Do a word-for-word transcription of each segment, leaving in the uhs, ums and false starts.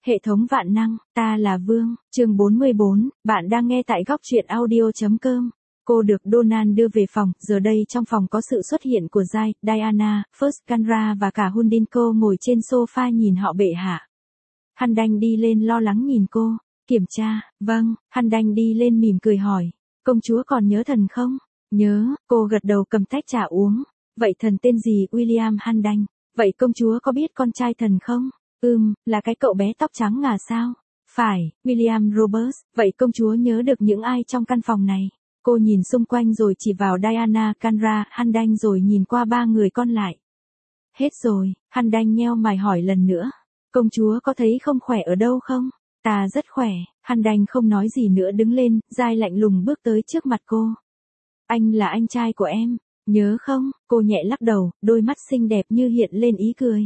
Hệ thống vạn năng, ta là Vương, chương bốn mươi bốn, bạn đang nghe tại góc truyện audio.com. Cô được Donald đưa về phòng, giờ đây trong phòng có sự xuất hiện của Jai, Diana, First Canra và cả Hundinko ngồi trên sofa nhìn họ bệ hạ. Hắn đanh đi lên lo lắng nhìn cô, kiểm tra, vâng, hắn đanh đi lên mỉm cười hỏi, công chúa còn nhớ thần không? Nhớ, cô gật đầu cầm tách trà uống, vậy thần tên gì? William. Hắn đanh, vậy công chúa có biết con trai thần không? Ừm, là cái cậu bé tóc trắng ngà sao? Phải, William Roberts, vậy công chúa nhớ được những ai trong căn phòng này? Cô nhìn xung quanh rồi chỉ vào Diana, Canra, Hắn đanh rồi nhìn qua ba người con lại. Hết rồi, Hắn đanh nheo mày hỏi lần nữa. Công chúa có thấy không khỏe ở đâu không? Ta rất khỏe, Hắn đanh không nói gì nữa đứng lên, Jai lạnh lùng bước tới trước mặt cô. Anh là anh trai của em, nhớ không? Cô nhẹ lắc đầu, đôi mắt xinh đẹp như hiện lên ý cười.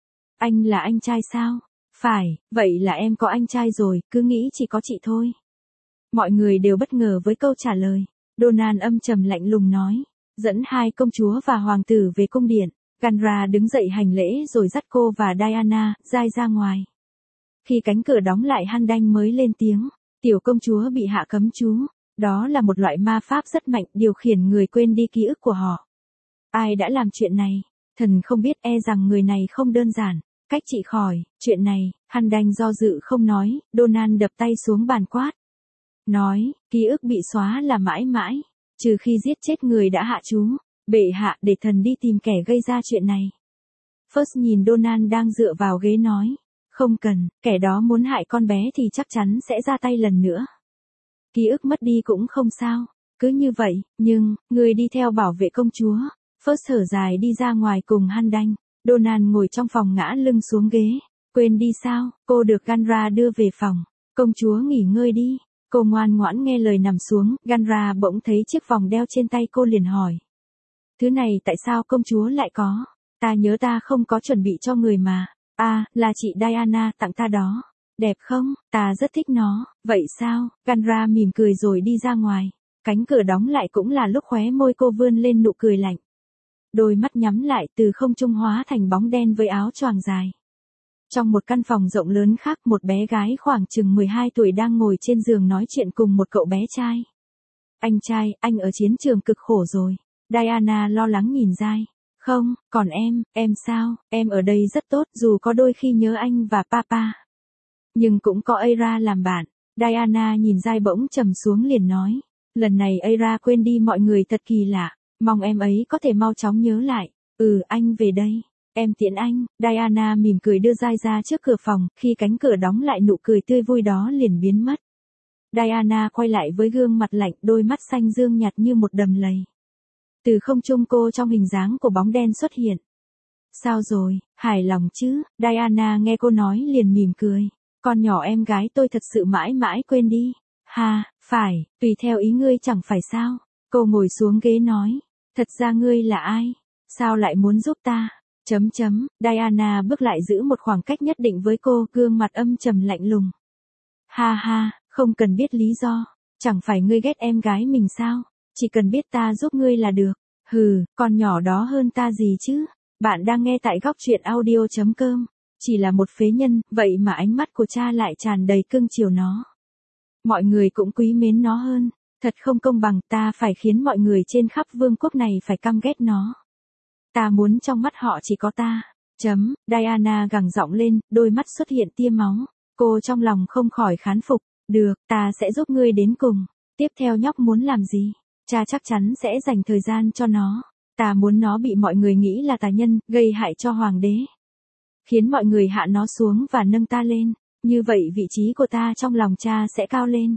Anh là anh trai sao? Phải, vậy là em có anh trai rồi, cứ nghĩ chỉ có chị thôi. Mọi người đều bất ngờ với câu trả lời. Donald âm trầm lạnh lùng nói, dẫn hai công chúa và hoàng tử về cung điện. Canra đứng dậy hành lễ rồi dắt cô và Diana, Jai ra ngoài. Khi cánh cửa đóng lại Hắn đanh mới lên tiếng, tiểu công chúa bị hạ cấm chú. Đó là một loại ma pháp rất mạnh điều khiển người quên đi ký ức của họ. Ai đã làm chuyện này? Thần không biết, e rằng người này không đơn giản. Cách trị khỏi, chuyện này, Hắn đanh do dự không nói, Donald đập tay xuống bàn quát. Nói, ký ức bị xóa là mãi mãi, trừ khi giết chết người đã hạ chú, bệ hạ để thần đi tìm kẻ gây ra chuyện này. First nhìn Donald đang dựa vào ghế nói, không cần, kẻ đó muốn hại con bé thì chắc chắn sẽ ra tay lần nữa. Ký ức mất đi cũng không sao, cứ như vậy, nhưng, người đi theo bảo vệ công chúa. First thở dài đi ra ngoài cùng Hắn đanh. Donald ngồi trong phòng ngã lưng xuống ghế. Quên đi sao, cô được Canra đưa về phòng. Công chúa nghỉ ngơi đi. Cô ngoan ngoãn nghe lời nằm xuống. Canra bỗng thấy chiếc vòng đeo trên tay cô liền hỏi. Thứ này tại sao công chúa lại có? Ta nhớ ta không có chuẩn bị cho người mà. À, là chị Diana tặng ta đó. Đẹp không? Ta rất thích nó. Vậy sao? Canra mỉm cười rồi đi ra ngoài. Cánh cửa đóng lại cũng là lúc khóe môi cô vươn lên nụ cười lạnh. Đôi mắt nhắm lại từ không trung hóa thành bóng đen với áo choàng dài. Trong một căn phòng rộng lớn khác, một bé gái khoảng chừng mười hai tuổi đang ngồi trên giường nói chuyện cùng một cậu bé trai. Anh trai, anh ở chiến trường cực khổ rồi. Diana lo lắng nhìn Jai. Không, còn em, em sao, em ở đây rất tốt dù có đôi khi nhớ anh và papa. Nhưng cũng có Aira làm bạn. Diana nhìn Jai bỗng trầm xuống liền nói. Lần này Aira quên đi mọi người thật kỳ lạ. Mong em ấy có thể mau chóng nhớ lại. Ừ, anh về đây. Em tiễn anh. Diana mỉm cười đưa Jai ra trước cửa phòng, khi cánh cửa đóng lại nụ cười tươi vui đó liền biến mất. Diana quay lại với gương mặt lạnh, đôi mắt xanh dương nhạt như một đầm lầy. Từ không trung cô trong hình dáng của bóng đen xuất hiện. Sao rồi, hài lòng chứ? Diana nghe cô nói liền mỉm cười. Con nhỏ em gái tôi thật sự mãi mãi quên đi. Ha, phải, tùy theo ý ngươi chẳng phải sao? Cô ngồi xuống ghế nói. Thật ra ngươi là ai? Sao lại muốn giúp ta? Chấm chấm, Diana bước lại giữ một khoảng cách nhất định với cô, gương mặt âm trầm lạnh lùng. Ha ha, không cần biết lý do. Chẳng phải ngươi ghét em gái mình sao? Chỉ cần biết ta giúp ngươi là được. Hừ, con nhỏ đó hơn ta gì chứ? Bạn đang nghe tại góc truyện audio.com. Chỉ là một phế nhân, vậy mà ánh mắt của cha lại tràn đầy cưng chiều nó. Mọi người cũng quý mến nó hơn. Thật không công bằng, ta phải khiến mọi người trên khắp vương quốc này phải căm ghét nó. Ta muốn trong mắt họ chỉ có ta. Chấm, Diana gằn giọng lên, đôi mắt xuất hiện tia máu. Cô trong lòng không khỏi khán phục. Được, ta sẽ giúp ngươi đến cùng. Tiếp theo nhóc muốn làm gì? Cha chắc chắn sẽ dành thời gian cho nó. Ta muốn nó bị mọi người nghĩ là tà nhân, gây hại cho hoàng đế. Khiến mọi người hạ nó xuống và nâng ta lên. Như vậy vị trí của ta trong lòng cha sẽ cao lên.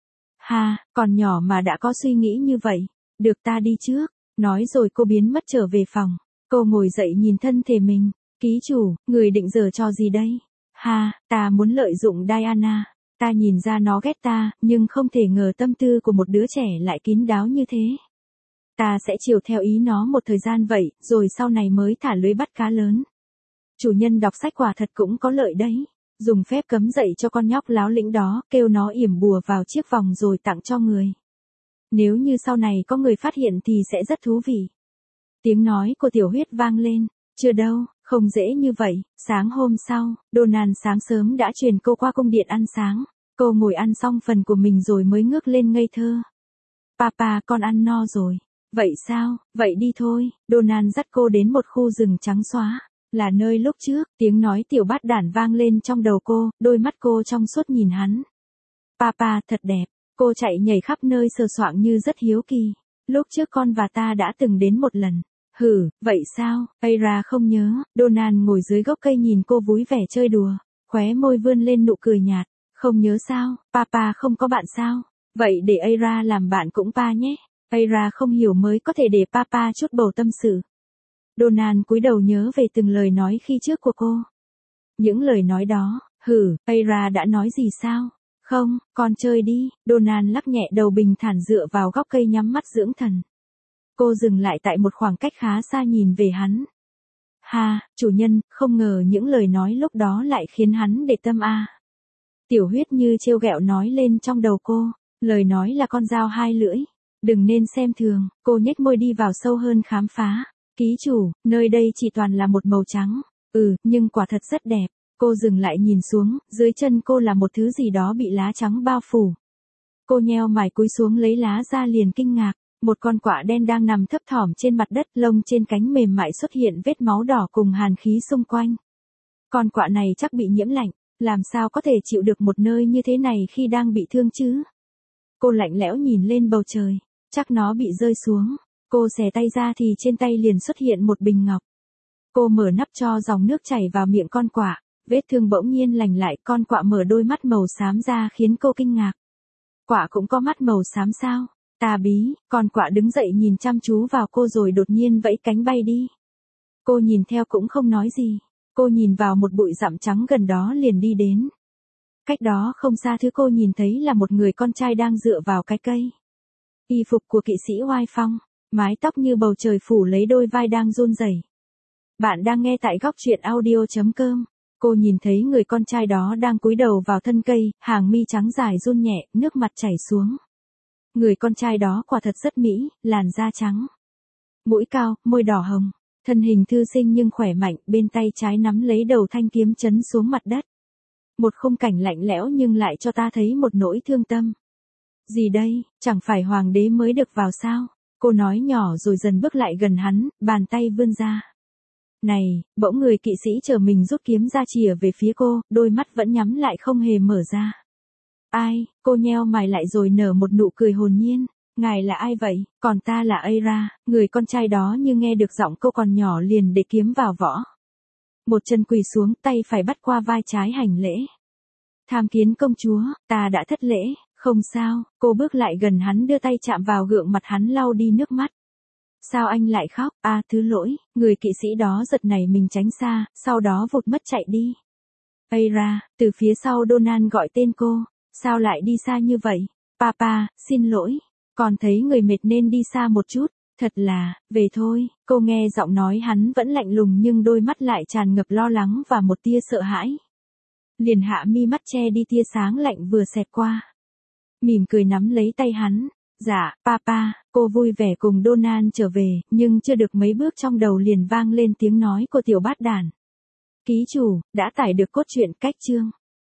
Ha, còn nhỏ mà đã có suy nghĩ như vậy. Được, ta đi trước. Nói rồi cô biến mất trở về phòng. Cô ngồi dậy nhìn thân thể mình. Ký chủ, người định giở trò gì đây? Ha, ta muốn lợi dụng Diana. Ta nhìn ra nó ghét ta, nhưng không thể ngờ tâm tư của một đứa trẻ lại kín đáo như thế. Ta sẽ chiều theo ý nó một thời gian vậy, rồi sau này mới thả lưới bắt cá lớn. Chủ nhân đọc sách quả thật cũng có lợi đấy. Dùng phép cấm dạy cho con nhóc láo lĩnh đó, kêu nó yểm bùa vào chiếc vòng rồi tặng cho người. Nếu như sau này có người phát hiện thì sẽ rất thú vị. Tiếng nói của Tiểu Huyết vang lên. Chưa đâu, Không dễ như vậy, sáng hôm sau, Donald sáng sớm đã truyền cô qua cung điện ăn sáng. Cô ngồi ăn xong phần của mình rồi mới ngước lên ngây thơ. Papa, con ăn no rồi. Vậy sao, vậy đi thôi. Donald dắt cô đến một khu rừng trắng xóa. Là nơi lúc trước, tiếng nói tiểu bát đản vang lên trong đầu cô, đôi mắt cô trong suốt nhìn hắn. Papa, thật đẹp. Cô chạy nhảy khắp nơi sờ soạng như rất hiếu kỳ. Lúc trước con và ta đã từng đến một lần. Hử, vậy sao? Aira không nhớ. Donald ngồi dưới gốc cây nhìn cô vui vẻ chơi đùa. Khóe môi vươn lên nụ cười nhạt. Không nhớ sao? Papa không có bạn sao? Vậy để Aira làm bạn cũng pa nhé. Aira không hiểu mới có thể để Papa chút bầu tâm sự. Donald cúi đầu nhớ về từng lời nói khi trước của cô. Những lời nói đó, hử, Aira đã nói gì sao? Không, con chơi đi. Donald lắc nhẹ đầu bình thản dựa vào góc cây nhắm mắt dưỡng thần. Cô dừng lại tại một khoảng cách khá xa nhìn về hắn. Ha, chủ nhân, không ngờ những lời nói lúc đó lại khiến hắn để tâm a. Tiểu huyết như trêu ghẹo nói lên trong đầu cô, lời nói là con dao hai lưỡi. Đừng nên xem thường, cô nhếch môi đi vào sâu hơn khám phá. Ký chủ, nơi đây chỉ toàn là một màu trắng. Ừ, nhưng quả thật rất đẹp. Cô dừng lại nhìn xuống, dưới chân cô là một thứ gì đó bị lá trắng bao phủ. Cô nheo mày cúi xuống lấy lá ra liền kinh ngạc. Một con quạ đen đang nằm thấp thỏm trên mặt đất, lông trên cánh mềm mại xuất hiện vết máu đỏ cùng hàn khí xung quanh. Con quạ này chắc bị nhiễm lạnh, làm sao có thể chịu được một nơi như thế này khi đang bị thương chứ? Cô lạnh lẽo nhìn lên bầu trời, chắc nó bị rơi xuống. Cô xẻ tay ra thì trên tay liền xuất hiện một bình ngọc. Cô mở nắp cho dòng nước chảy vào miệng con quạ, vết thương bỗng nhiên lành lại, con quạ mở đôi mắt màu xám ra khiến cô kinh ngạc. Quạ cũng có mắt màu xám sao? Tà bí, con quạ đứng dậy nhìn chăm chú vào cô rồi đột nhiên vẫy cánh bay đi. Cô nhìn theo cũng không nói gì. Cô nhìn vào một bụi rậm trắng gần đó liền đi đến. Cách đó không xa thứ cô nhìn thấy là một người con trai đang dựa vào cái cây. Y phục của kỵ sĩ oai phong, mái tóc như bầu trời phủ lấy đôi vai đang run rẩy. Bạn đang nghe tại góc truyện audio chấm com. Cô nhìn thấy người con trai đó đang cúi đầu vào thân cây, hàng mi trắng dài run nhẹ, nước mặt chảy xuống. Người con trai đó quả thật rất mỹ, làn da trắng, mũi cao, môi đỏ hồng, thân hình thư sinh nhưng khỏe mạnh, bên tay trái nắm lấy đầu thanh kiếm chấn xuống mặt đất. Một khung cảnh lạnh lẽo nhưng lại cho ta thấy một nỗi thương tâm. Gì đây, chẳng phải hoàng đế mới được vào sao? Cô nói nhỏ rồi dần bước lại gần hắn, bàn tay vươn ra. Này, bỗng người kỵ sĩ chờ mình rút kiếm ra chìa về phía cô, đôi mắt vẫn nhắm lại không hề mở ra. Ai, cô nheo mày lại rồi nở một nụ cười hồn nhiên. Ngài là ai vậy? Còn ta là Aira. Người con trai đó như nghe được giọng cô còn nhỏ liền để kiếm vào vỏ. Một chân quỳ xuống, tay phải bắt qua vai trái hành lễ. Tham kiến công chúa, ta đã thất lễ. Không sao, cô bước lại gần hắn đưa tay chạm vào gượng mặt hắn lau đi nước mắt. Sao anh lại khóc? À, thứ lỗi. Người kỵ sĩ đó giật nảy mình tránh xa, sau đó vụt mất chạy đi. Aira, từ phía sau Donald gọi tên cô. Sao lại đi xa như vậy? Papa, xin lỗi. Còn thấy người mệt nên đi xa một chút. Thật là, về thôi. Cô nghe giọng nói hắn vẫn lạnh lùng nhưng đôi mắt lại tràn ngập lo lắng và một tia sợ hãi. Liền hạ mi mắt che đi tia sáng lạnh vừa xẹt qua. Mỉm cười nắm lấy tay hắn. Dạ, Papa, cô vui vẻ cùng Donald trở về, nhưng chưa được mấy bước trong đầu liền vang lên tiếng nói của tiểu bát đản. Ký chủ, đã tải được cốt truyện cách chương.